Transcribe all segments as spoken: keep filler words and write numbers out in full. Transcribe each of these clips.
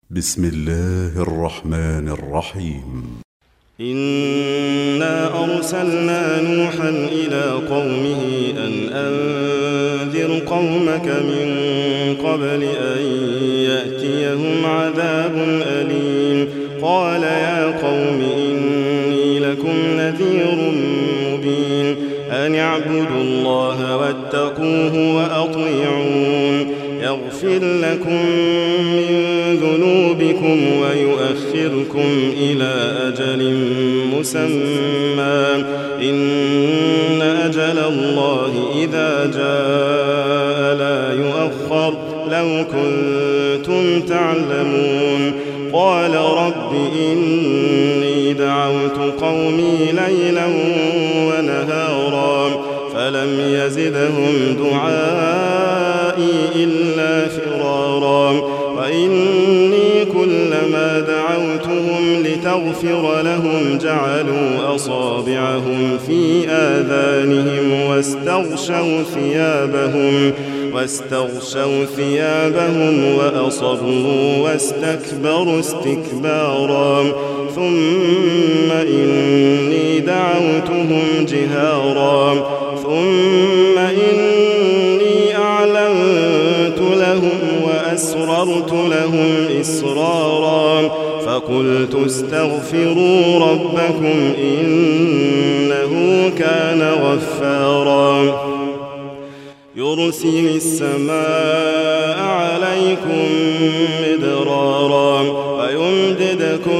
بسم الله الرحمن الرحيم. إنا أرسلنا نوحا إلى قومه أن أنذر قومك من قبل أن يأتيهم عذاب أليم. قال يا قوم إني لكم نذير مبين أن اعبدوا الله واتقوه وأطيعون يغفر لكم من ذنوبكم ويؤخركم إلى أجل مسمى إن أجل الله إذا جاء لا يؤخر لو كنتم تعلمون. قال رب إني دعوت قومي ليلا ونهارا فلم يزدهم دعائي إلا فرارا وإني كلما دعوتهم لتغفر لهم جعلوا أصابعهم في آذانهم واستغشوا ثيابهم واستغشوا ثيابهم وأصروا واستكبروا استكبارا ثم إني دعوتهم جهارا ثم إني أعلنت لهم وأسررت لهم إسرارا فقلت استغفروا ربكم إنه كان غفارا يرسل السماء عليكم مدرارا ويمددكم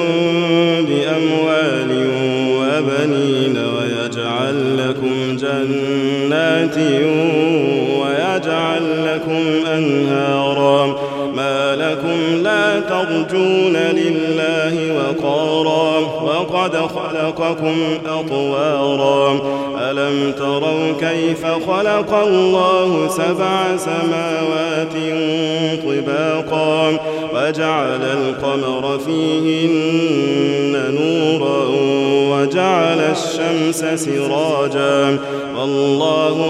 بأموال وبنين ويجعل لكم جنات ويجعل لكم أنهارا ما لكم لا ترجون لله وقارا وقد خلقكم أطوارا ألم تروا كيف خلق الله سبع سماوات طباقا وجعل القمر فيهن نورا وجعل الشمس سراجا والله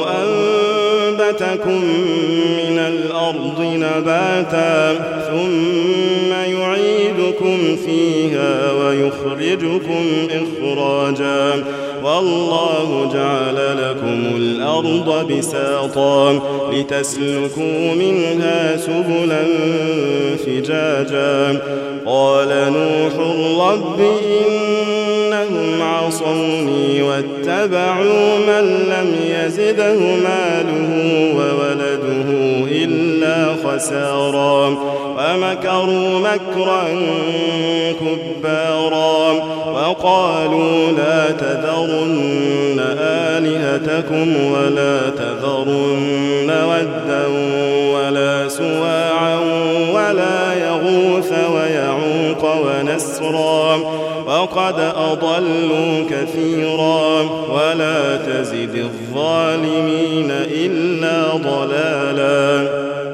أنبتكم من الأرض نباتا ثم يعيدكم فيها ويخرجكم إخراجا والله جعل لكم الأرض بساطا لتسلكوا منها سبلا فجاجا. قال نوح رب إنهم عصوني واتبعوا من لم يزده ماله وولده إلا خسارا ومكروا مكرا كبارا وقالوا لا تذرن آلهتكم ولا تذرن ودا ولا سواعا ولا يغوث ويعوق ونسرا وقد أضلوا كثيرا ولا تزد الظالمين إلا ضلالا.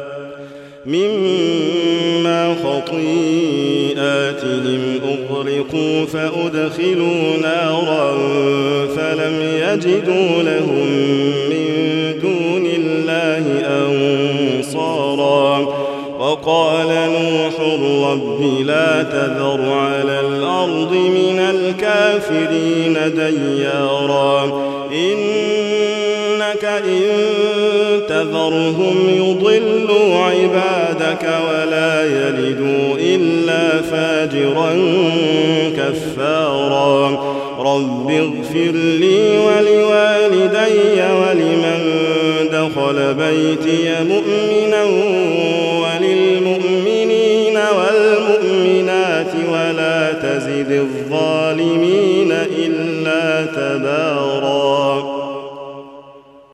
مما خطيئاتهم أغرقوا فأدخلوا نارا فلم يجدوا لهم من دون الله أنصارا. وقال نوح رب لا تذر على الأرض من الكافرين ديارا إنك إن تذرهم يضلوا عبادك ولا يلدوا إلا فاجرا كفارا. رب اغفر لي ولوالدي ولمن دخل بيتي مؤمنا وللمؤمنين والمؤمنات ولا تزد الظالمين إلا تبارا.